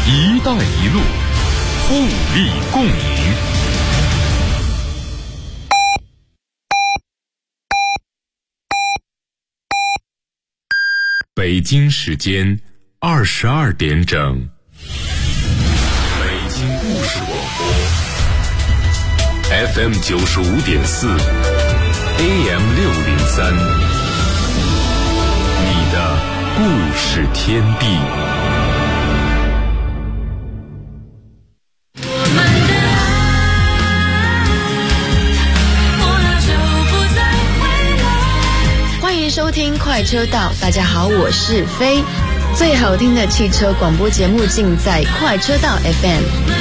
一带一路，互利共赢。北京时间22点整，北京故事广播 FM 95.4 AM 603，你的故事天地。 欢迎收听快车道，大家好，我是飞。最好听的汽车广播节目尽在快车道 FM。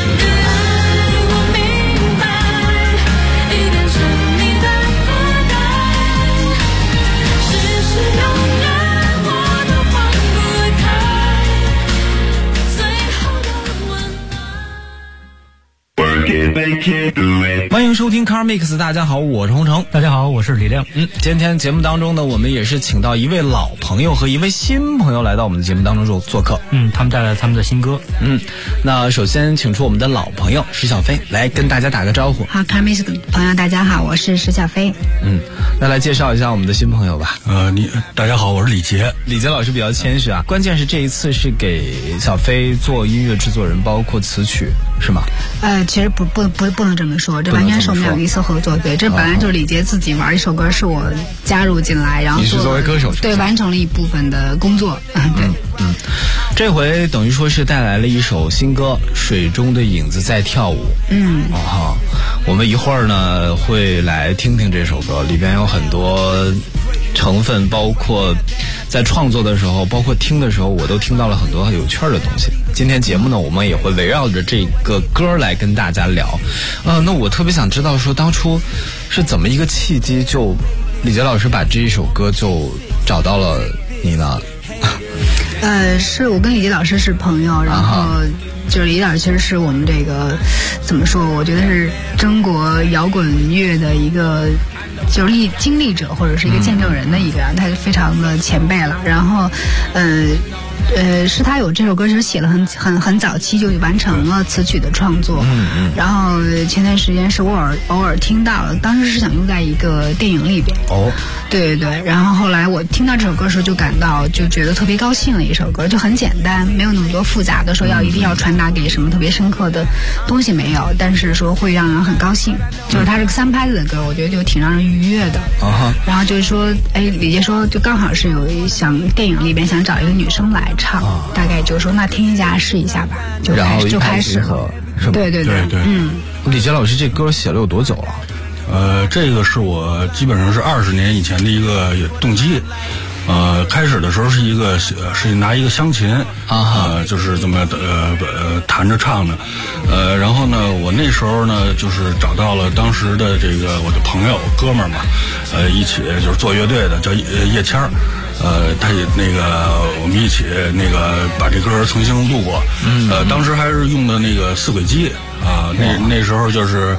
欢迎收听 Car Mix， 大家好，我是洪城。 大家好，我是李亮。 今天节目当中呢，我们也是请到一位老朋友和一位新朋友来到我们的节目当中做客。 他们带来他们的新歌。 那首先请出我们的老朋友石小飞来跟大家打个招呼。 好 ，Car Mix 的朋友大家好，我是石小飞。 那来介绍一下我们的新朋友吧。 大家好，我是李杰。 李杰老师比较谦虚啊，关键是这一次是给小飞做音乐制作人，包括词曲，是吗？ 其实不能这么说，这完全是我们两个一次合作。对，这本来就是李杰自己玩一首歌，是我加入进来，然后你是作为歌手对完成了一部分的工作。对， 这回等于说是带来了一首新歌《水中的影子在跳舞》。我们一会儿呢会来听听这首歌，里边有很多成分，包括在创作的时候，包括听的时候，我都听到了很多很有趣的东西。今天节目呢，我们也会围绕着这个歌来跟大家聊。那我特别想知道说，当初是怎么一个契机，就李杰老师把这一首歌就找到了你呢？ 是我跟李杰老师是朋友，然后就是李老师其实是我们这个怎么说？我觉得是中国摇滚乐的一个就是经历者或者是一个见证人的一个，他是非常的前辈了。然后，是他有这首歌，其实写了很早期就完成了词曲的创作。然后前段时间是我偶尔听到了，当时是想用在一个电影里边。对。然后后来我听到这首歌的时候，就觉得特别高兴的一首歌，就很简单，没有那么多复杂的说一定要传达给什么特别深刻的东西没有，但是说会让人很高兴。就是它是个3拍子的歌，我觉得就挺让人愉悦的。然后就是说，李杰说就刚好是有电影里边想找一个女生来唱，大概就是说那听一下试一下吧，就开始了。对。 李杰老师这歌写了有多久了？ 这个是我基本上是20年以前的一个动机。开始的时候是拿一个乡琴就是这么弹着唱的。然后呢，我那时候呢就是找到了当时的这个我的朋友哥们儿嘛，一起就是做乐队的，叫叶谦儿。他也我们一起把这歌重新录过。当时还是用的那个4轨机啊，那时候就是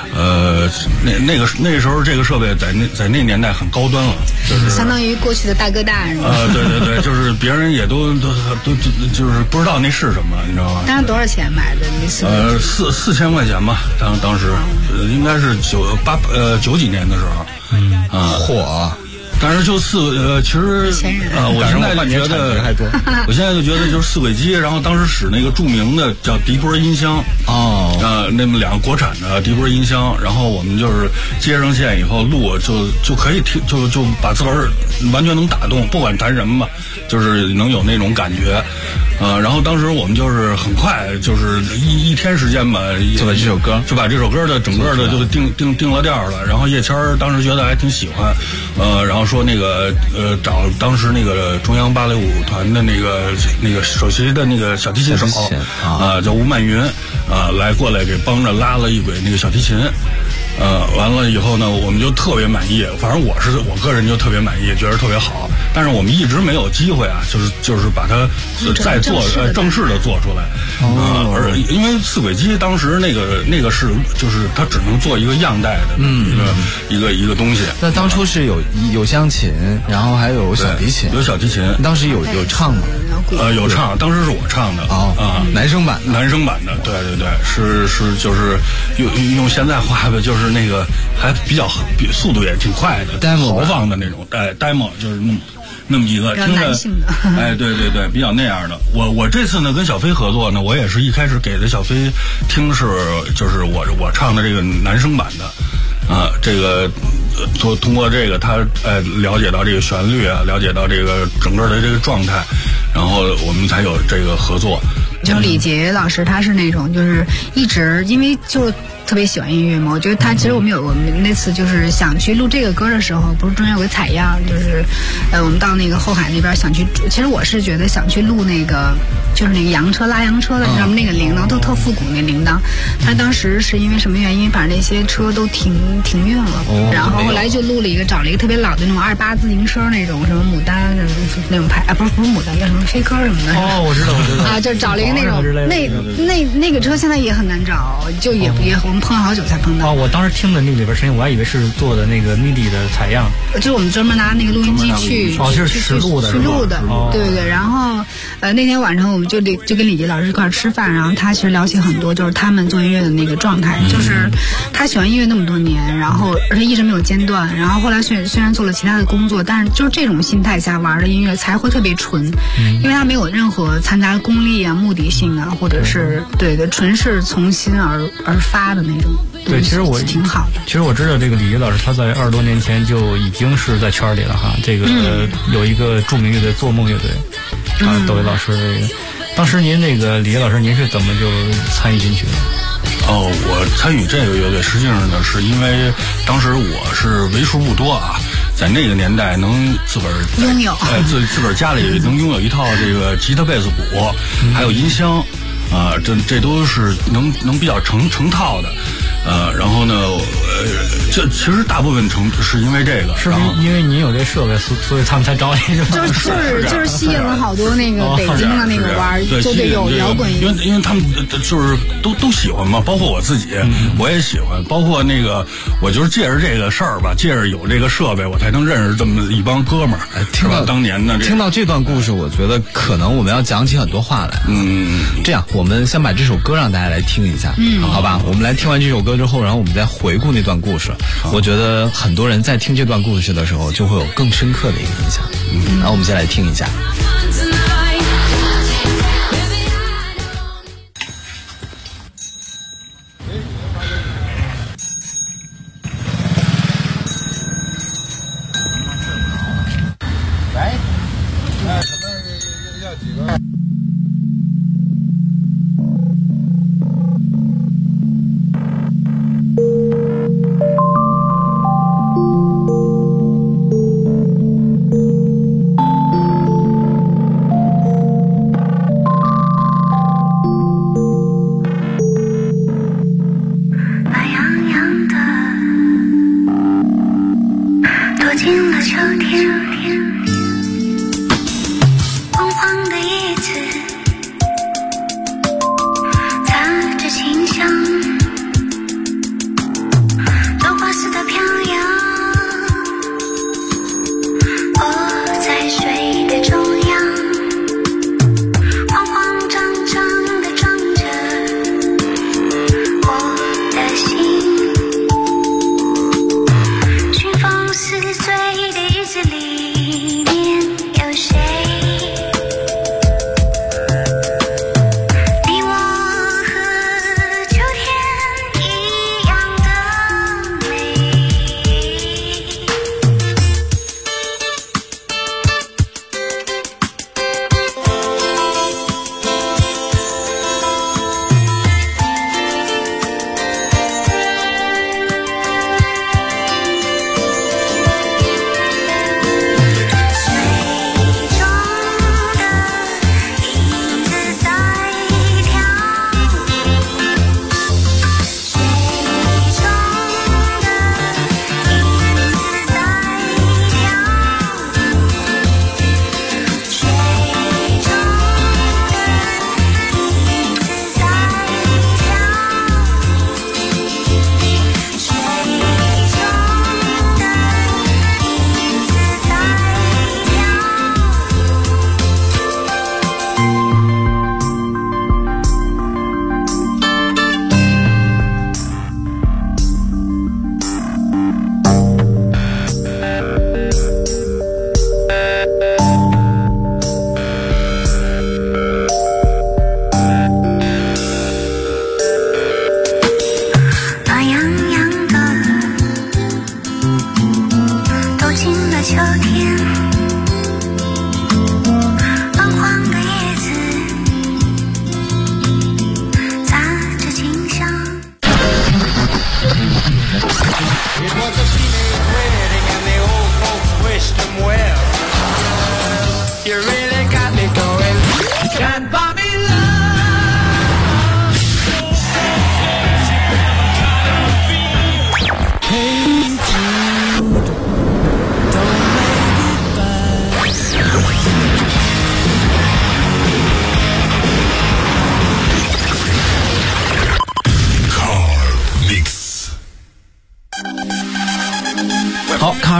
那时候这个设备在那年代很高端了，就是相当于过去的大哥大是吗？ 对，就是别人也都就是不知道那是什么，你知道吗？ 当时多少钱买的 ？4000块钱吧，当时应该是90几年的时候。但是其实我现在就觉得，就是4轨机，然后当时使那个著名的叫迪波音箱那么2个国产的迪波音箱，然后我们就是接上线以后录就可以听，就把自个儿完全能打动，不管弹什么吧，就是能有那种感觉。然后当时我们就是很快，就是一天时间吧， 就把这首歌的整个的就定了调了。然后叶谦儿当时觉得还挺喜欢，然后说找当时那个中央芭蕾舞团的那个首席的那个小提琴手叫吴曼云来过来给帮着拉了一轨那个小提琴。 完了以后呢，我们就特别满意，反正我个人就特别满意，觉得特别好。但是我们一直没有机会啊，就是把它再做正式的做出来。而因为四轨机当时那个是就是它只能做一个样带的一个东西。 那当初是有湘琴，然后还有小提琴， 有小提琴。 当时有唱吗？ 有唱，当时是我唱的男生版的，对，是就是用现在话的，就是那个还比较速度也挺快的，豪放的那种，demo 就是那么一个听着，对，比较那样的。我这次呢跟小飞合作呢，我也是一开始给的小飞听就是我唱的这个男生版的。这个通过这个他了解到这个旋律啊，了解到这个整个的这个状态，然后我们才有这个合作。 就李杰老师他是那种就是一直因为就特别喜欢音乐嘛，我觉得他其实我们那次就是想去录这个歌的时候，不是中间有个采样，就是我们到那个后海那边想去，其实我是觉得想去录那个就是那个洋车拉洋车的上面那个铃铛都特复古那铃铛，他当时是因为什么原因把那些车都停运了，然后后来就录了一个找了一个特别老的那种28自行车那种什么牡丹那种牌不是牡丹叫什么飞科什么的。 我知道就找了一个那种那个车现在也很难找，就也我们碰了好久才碰到。 我当时听的那里边声音，我还以为是做的那个 MIDI 的采样， 就是我们专门拿那个录音机去录的，对。然后那天晚上我们就跟李杰老师一块吃饭，然后他其实了解很多，就是他们做音乐的那个状态，就是他喜欢音乐那么多年，然后而且一直没有间断，然后后来虽然做了其他的工作，但是就是这种心态下玩的音乐才会特别纯，因为他没有任何参加功利啊、目的性啊，或者是对，纯是从心而发的那种。 对，其实我挺好的。 其实我知道这个李杰老师，他在20多年前就已经是在圈里了哈。这个有一个著名乐队做梦乐队，窦唯老师这个，当时您那个李杰老师，您是怎么就参与进去的？ 我参与这个乐队，实际上呢，是因为当时我是为数不多啊，在那个年代能自个儿拥有， 自个儿家里能拥有一套这个吉他、贝斯、鼓，还有音箱。这都是能比较成套的，然后呢，这其实大部分是因为这个， 是不是因为您有这设备，所以他们才找你？ 就是吸引了好多那个北京的那个玩，就得有摇滚乐， 因为他们就是都喜欢嘛，包括我自己，我也喜欢，包括那个我就是借着这个事儿吧，借着有这个设备，我才能认识这么一帮哥们儿。 听到当年的听到这段故事，我觉得可能我们要讲起很多话来。这样我们先把这首歌让大家来听一下，好吧？我们来听完这首歌之后，然后我们再回顾那段故事。我觉得很多人在听这段故事的时候，就会有更深刻的一个印象。然后我们先来听一下。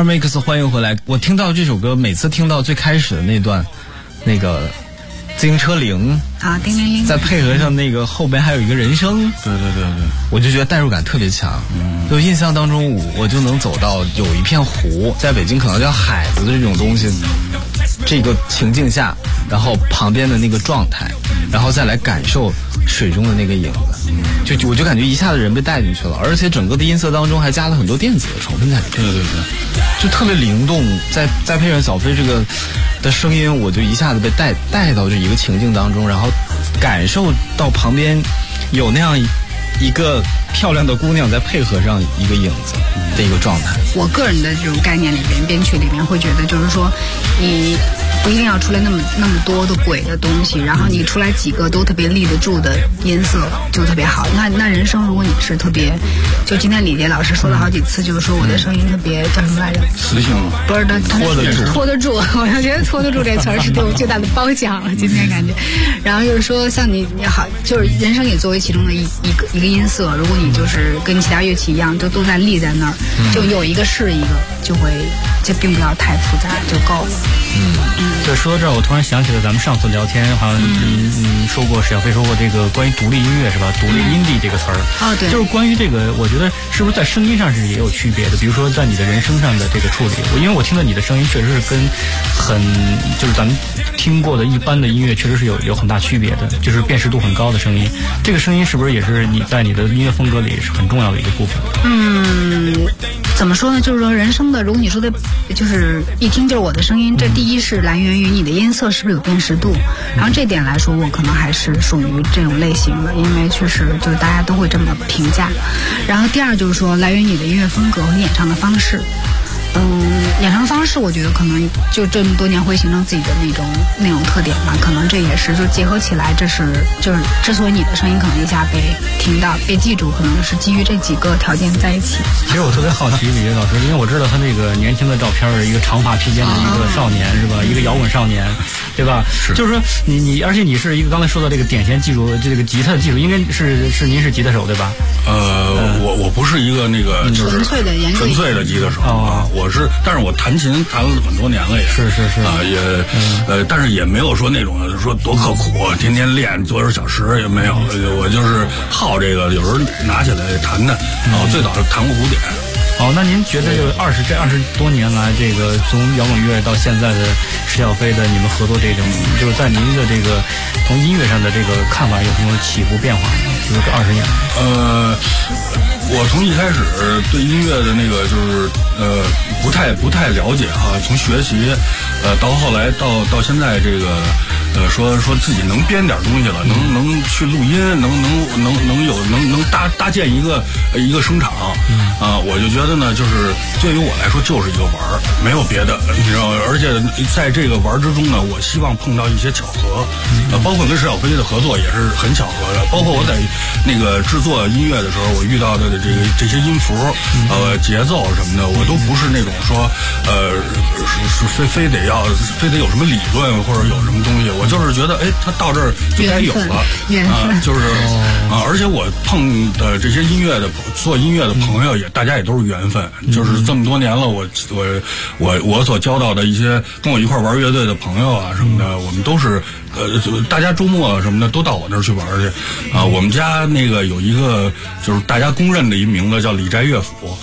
Remix， 欢迎回来。我听到这首歌，每次听到最开始的那段，那个自行车铃啊，叮铃铃， 再配合上那个后边还有一个人声， 对， 我就觉得代入感特别强。就印象当中，我就能走到有一片湖，在北京可能叫海子的这种东西，这个情境下，然后旁边的那个状态，然后再来感受水中的那个影子，我就感觉一下子人被带进去了，而且整个的音色当中还加了很多电子的成分在里面。 对， 就特别灵动，再配上小飞这个的声音，我就一下子被带到这一个情境当中，然后感受到旁边有那样一个漂亮的姑娘在配合上一个影子的一个状态。 我个人的这种概念里边，编曲里面会觉得，就是说你不一定要出来那么多的鬼的东西，然后你出来几个都特别立得住的音色就特别好。那人声如果你是特别，就今天李杰老师说了好几次，就是说我的声音特别叫什么来着？ 磁性吗？ 不是，拖得住。我觉得拖得住这词儿是对我最大的褒奖了，今天感觉。然后就是说，像你好，就是人声也作为其中的一个音色，如果你就是跟其他乐器一样，就都在立在那儿，就有一个是一个，就并不要太复杂就够了。 对，说到这儿，我突然想起了咱们上次聊天，好像说过，史小飞说过这个关于独立音乐是吧？独立indie这个词儿。哦，对。就是关于这个，我觉得是不是在声音上是也有区别的？比如说在你的人声上的这个处理，因为我听到你的声音确实是跟就是咱们听过的一般的音乐确实是有很大区别的，就是辨识度很高的声音。这个声音是不是也是你在你的音乐风格里是很重要的一个部分？ 怎么说呢？就是说人声的，如果你说的，就是一听就是我的声音，这第一是来源于你的音色是不是有辨识度，然后这点来说，我可能还是属于这种类型的，因为确实就是大家都会这么评价。然后第二就是说，来源于你的音乐风格和演唱的方式。演唱方式我觉得可能就这么多年会形成自己的那种特点吧，可能这也是就结合起来，就是之所以你的声音可能一下被听到被记住，可能是基于这几个条件在一起。 其实我特别好奇李杰老师，因为我知道他那个年轻的照片是一个长发披肩的一个少年是吧，一个摇滚少年对吧？是，就是说你而且你是一个刚才说到这个点弦技术，这个吉他的技术应该是您是吉他手对吧？ 我不是一个那个就是纯粹的吉他手啊，但是我弹琴弹了很多年了也是啊，也但是也没有说那种说多刻苦，天天练多少小时也没有，我就是好这个，有时候拿起来弹弹啊，最早弹过古典。 那您觉得就这20多年来，这个从摇滚乐到现在的史小飞的你们合作这种，就是在您的这个从音乐上的这个看法有什么起伏变化呢？就是这20年。 我从一开始对音乐的那个就是不太了解哈，从学习到后来到现在这个说自己能编点东西了，能去录音，能搭建一个声场我就觉得呢，就是对于我来说就是一个玩儿，没有别的，你知道吗？而且在这个玩之中呢，我希望碰到一些巧合，包括跟史小飞的合作也是很巧合的，包括我在那个制作音乐的时候，我遇到的这些音符节奏什么的，我都不是那种说是非得有什么理论或者有什么东西，我就是觉得他到这儿就该有了就是而且我碰的这些做音乐的朋友大家也都是缘分，就是这么多年了，我所交到的一些跟我一块玩乐队的朋友啊什么的，我们都是大家周末什么的都到我那儿去玩去我们家那个有一个就是大家公认的一名字叫李斋乐府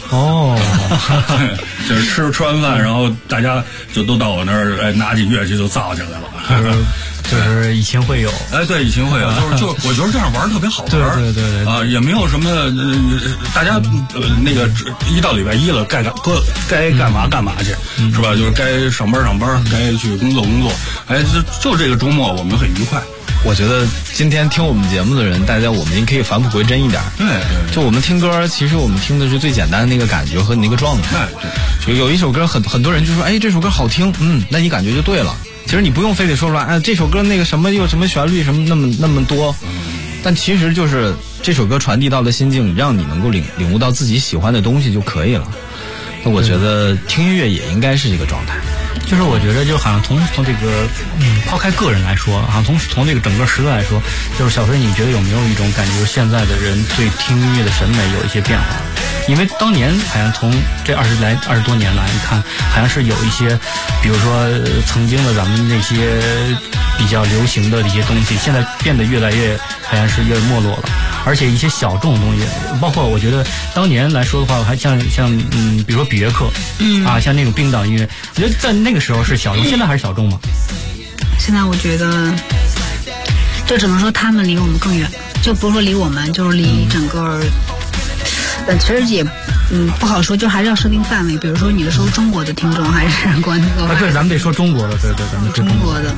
就是吃完饭然后大家就都到我那儿拿起乐器就造起来了就是以前会有对，以前会有就是我觉得这样玩特别好玩对也没有什么大家那个一到礼拜一了该干嘛干嘛去是吧，就是该上班该去工作就这个周末我们很愉快。 我觉得今天听我们节目的人，大家我们也可以返璞归真一点。 对， 就我们听歌，其实我们听的是最简单的那个感觉和你那个状态。就有一首歌很多人就说，这首歌好听，那你感觉就对了。其实你不用非得说出来，这首歌那个什么又什么旋律什么那么多，但其实就是这首歌传递到的心境，让你能够领悟到自己喜欢的东西就可以了。那我觉得听音乐也应该是这个状态。 就是我觉得就好像从这个抛开个人来说，好像从这个整个时代来说，就是小飞你觉得有没有一种感觉，现在的人对听音乐的审美有一些变化？ 因为当年好像从这20多年来，你看好像是有一些，比如说曾经的咱们那些比较流行的一些东西，现在变得越来越好像是越没落了，而且一些小众的东西，包括我觉得当年来说的话，还像比如说比约克，像那种冰岛音乐，我觉得在那个时候是小众，现在还是小众吗？ 现在我觉得，就只能说他们离我们更远，就不是说离我们，就是离整个，其实也不好说，就还是要设定范围，比如说你是说中国的听众还是国内的？ 对，咱们得说中国的，对，咱们中国的。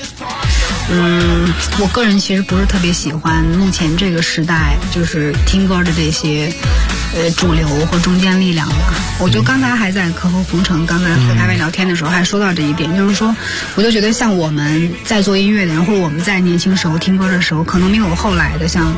我个人其实不是特别喜欢目前这个时代就是听歌的这些主流或中坚力量吧。我就刚才还在客户冯程刚才和大卫聊天的时候还说到这一点，就是说我就觉得像我们在做音乐的人，或者我们在年轻时候听歌的时候，可能没有后来的像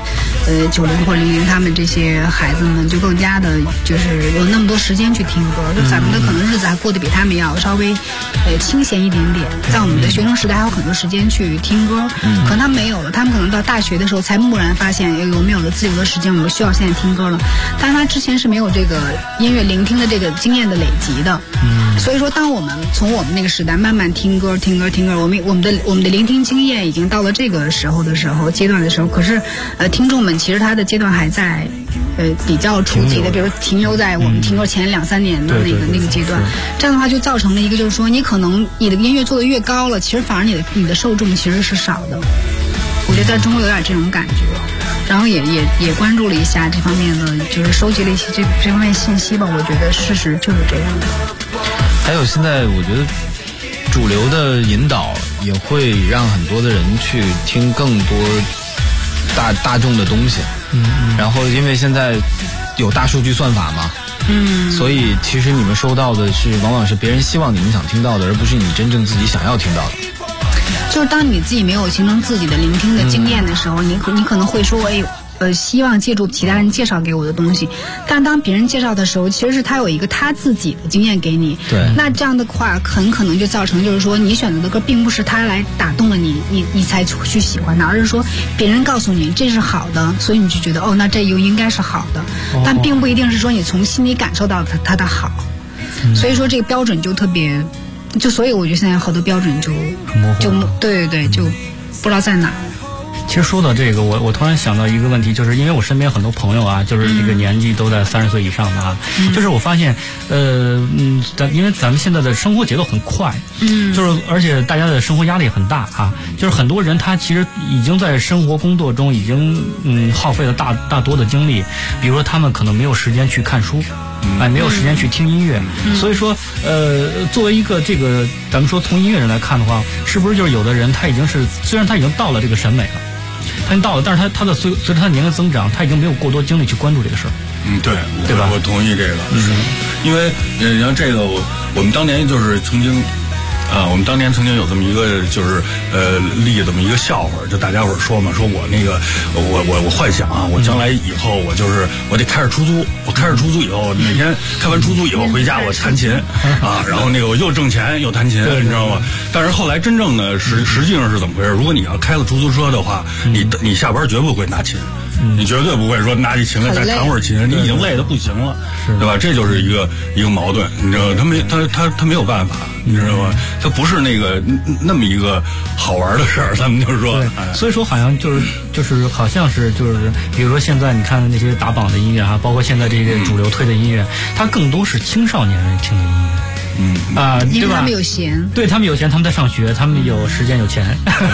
90或00他们这些孩子们就更加的就是有那么多时间去听歌，就咱们的可能日子还过得比他们要稍微清闲一点点，在我们的学生时代还有很多时间去听歌，可能他没有了，他们可能到大学的时候才蓦然发现，我们有了自由的时间，我们需要现在听歌了，但是他之前是没有这个音乐聆听的这个经验的累积的，所以说当我们从我们那个时代慢慢听歌，我们的聆听经验已经到了这个阶段的时候，可是听众们其实他的阶段还在比较初级的，比如停留在我们听歌前2-3年的那个阶段，这样的话就造成了一个就是说你可能你的音乐做得越高了，其实反而你的受众其实是少的。我觉得在中国有点这种感觉，然后也关注了一下这方面的，就是收集了一些这方面信息吧。我觉得事实就是这样的。 还有现在我觉得主流的引导也会让很多的人去听更多大众的东西，然后因为现在有大数据算法嘛，所以其实你们收到的是往往是别人希望你们想听到的，而不是你真正自己想要听到的。 就是当你自己没有形成自己的聆听的经验的时候，你可能会说，希望借助其他人介绍给我的东西，但当别人介绍的时候，其实是他有一个他自己的经验给你。 对。 那这样的话，很可能就造成就是说，你选择的歌并不是他来打动了你才去喜欢的，而是说别人告诉你这是好的，所以你就觉得那这又应该是好的，但并不一定是说你从心里感受到它的好。所以说这个标准就特别，所以我觉得现在好多标准就对，就不知道在哪。 其实说到这个，我突然想到一个问题，就是因为我身边很多朋友啊，就是这个年纪都在30岁以上的啊，就是我发现，因为咱们现在的生活节奏很快，就是而且大家的生活压力很大啊，就是很多人他其实已经在生活工作中已经耗费了大多的精力，比如说他们可能没有时间去看书。没有时间去听音乐，所以说，作为一个这个咱们说从音乐人来看的话，是不是就是有的人他已经是虽然他已经到了这个审美了，他已经到了，但是他随着他的年龄增长，他已经没有过多精力去关注这个事儿。 对吧？我同意这个，因为然后这个我们当年就是曾经。我们当年曾经有这么一个，就是立这么一个笑话，就大家伙说嘛，说我那个我幻想啊，我将来以后我得开着出租，我开着出租以后，每天开完出租以后回家我弹琴啊，然后那个我又挣钱又弹琴，你知道吗？但是后来真正的实际上是怎么回事？如果你要开了出租车的话，你下班绝不会拿琴。你绝对不会说拿起琴来再弹会儿琴，你已经累得不行了，对吧？这就是一个矛盾，你知道吗？他没有办法，你知道吗？他不是那么一个好玩的事儿，他们就是说， 所以说好像就是好像是比如说现在你看那些打榜的音乐哈，包括现在这些主流推的音乐，它更多是青少年人听的音乐， 因为他们有闲， 对他们有闲，他们在上学，他们有时间有钱，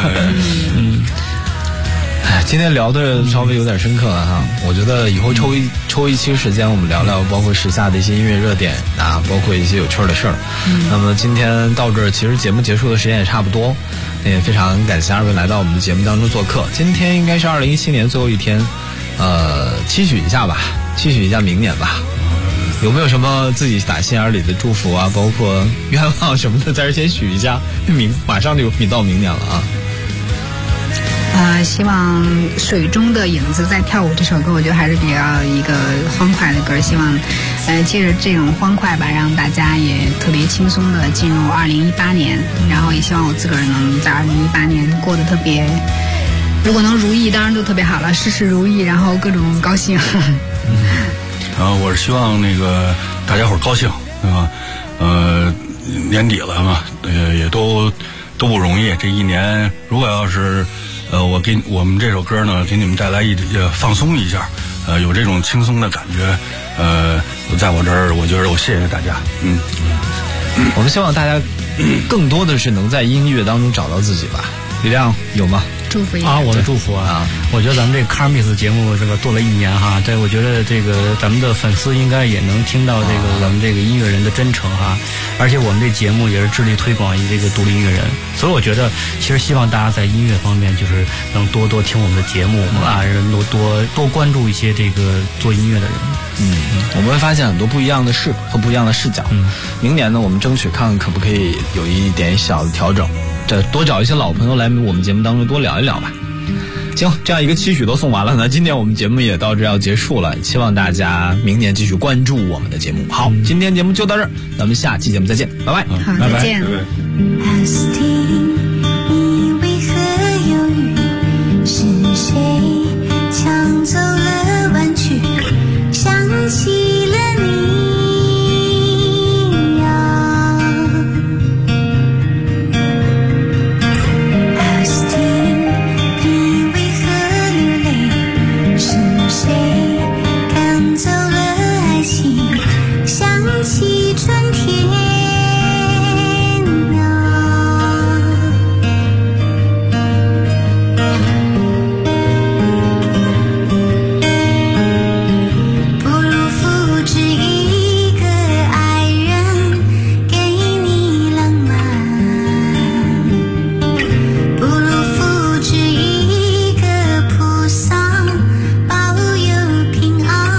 今天聊的稍微有点深刻了哈，我觉得以后抽一期时间，我们聊聊包括时下的一些音乐热点啊，包括一些有趣的事儿。那么今天到这儿，其实节目结束的时间也差不多，也非常感谢二位来到我们的节目当中做客。今天应该是2017年最后一天，期许一下明年吧。有没有什么自己打心眼里的祝福啊，包括愿望什么的，在这先许一下，马上就到明年了啊。 希望水中的影子在跳舞这首歌，我觉得还是比较一个欢快的歌，希望借着这种欢快吧，让大家也特别轻松的进入2018年，然后也希望我自个儿能在2018年过得特别，如果能如意当然就特别好了，事事如意，然后各种高兴。 然后我是希望那个大家伙儿高兴，对吧？年底了嘛，也都不容易。这一年，如果要是我们这首歌呢，给你们带来放松一下，有这种轻松的感觉，在我这儿，我觉得我谢谢大家。 我们希望大家更多的是能在音乐当中找到自己吧。李亮有吗？ 祝福啊，我的祝福啊！我觉得咱们这个 Carmix 节目这个做了1年哈，我觉得这个咱们的粉丝应该也能听到这个咱们这个音乐人的真诚哈，而且我们这节目也是致力推广这个独立音乐人，所以我觉得其实希望大家在音乐方面就是能多听我们的节目啊，多关注一些这个做音乐的人。 我们会发现很多不一样的事和不一样的视角。明年呢，我们争取看看可不可以有一点小的调整。多找一些老朋友来我们节目当中多聊一聊吧。行，这样一个期许都送完了，那今天我们节目也到这要结束了，希望大家明年继续关注我们的节目。好，今天节目就到这儿，咱们下期节目再见，拜拜。 好，再见。 你为何犹豫？是谁抢走了玩具？想起了你。起春天不如复制一个爱人，给你浪漫；不如复制一个菩萨，保佑平安。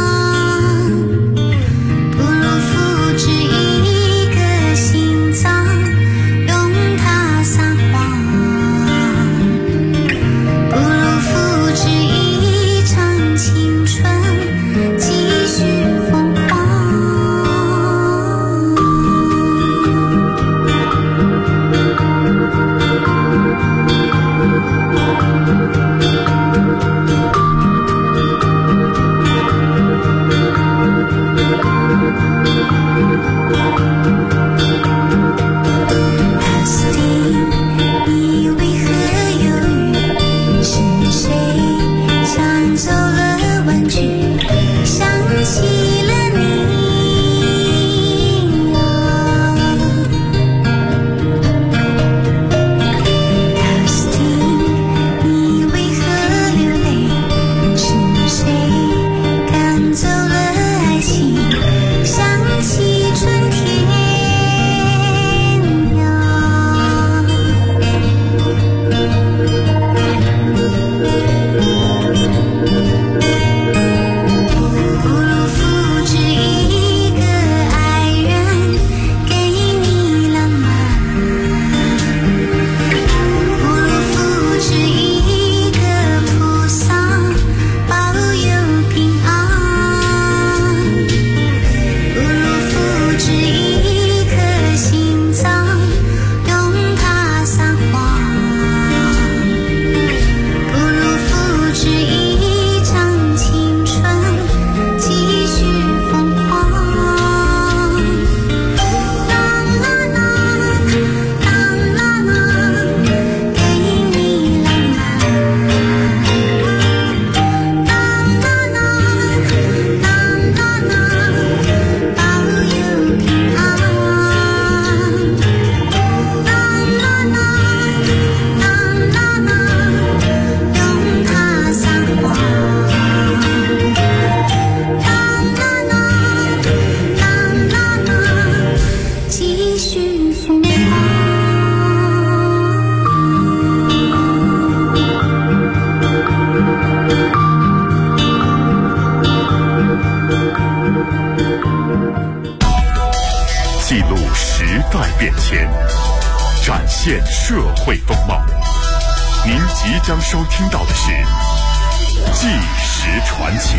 展现社会风貌。您即将收听到的是《纪实传奇》。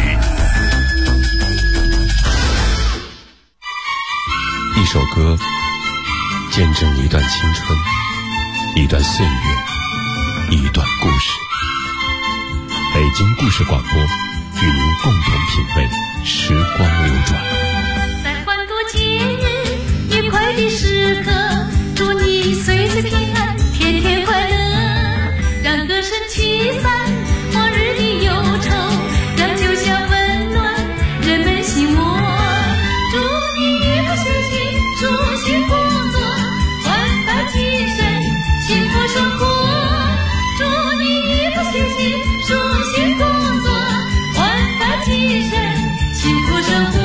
一首歌见证一段青春，一段岁月，一段故事。北京故事广播与您共同品味时光流转。 在欢度节日愉快的时刻，祝你岁岁平安，天天快乐，让歌声驱散往日的忧愁，让酒香温暖人们心窝。祝你愉快学习，舒心工作，焕发精神，幸福生活。祝你愉快学习，舒心工作，焕发精神，幸福生活。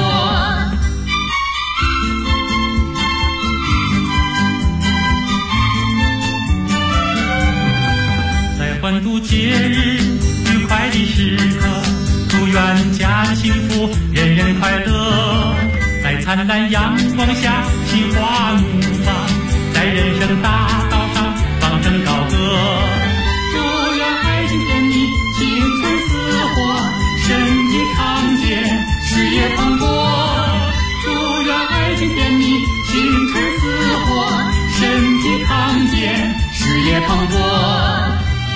欢度节日愉快的时刻，祝愿家幸福，人人快乐。在灿烂阳光下，心花怒放，在人生大道上放声高歌。祝愿爱情甜蜜，青春似火，身体康健，事业蓬勃。祝愿爱情甜蜜，青春似火，身体康健，事业蓬勃。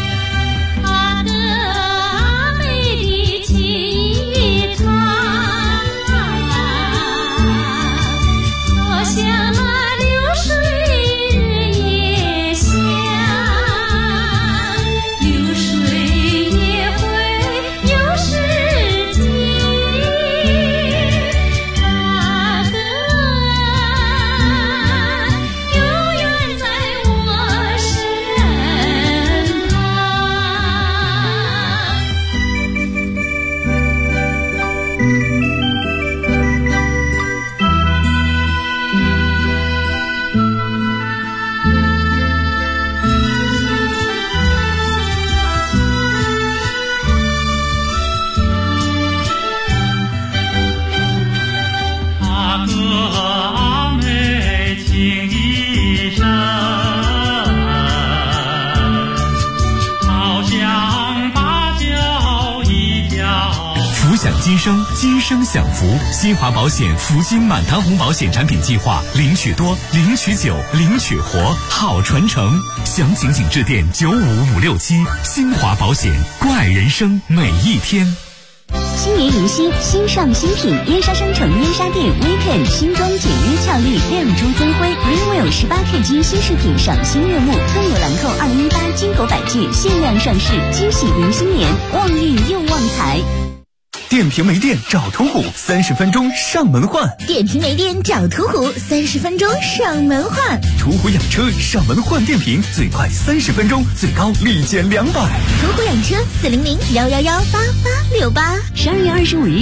今生享福，新华保险福星满堂红保险产品计划，领取多，领取久，领取活，好传承。详情请致电95567。新华保险，关爱人生每一天。 新年迎新，新上新品，燕莎商城燕莎店 Weekend 新装简约俏丽，亮珠增辉 Greenwell 18K 金新饰品赏心悦目，更有兰蔻2018金狗百句限量上市，惊喜迎新年，旺运又旺财。 电瓶没电找途虎，30分钟上门换。 电瓶没电找途虎，30分钟上门换。 途虎养车上门换电瓶，最快30分钟，最高立减200。 途虎养车400-111-8868。12月25日。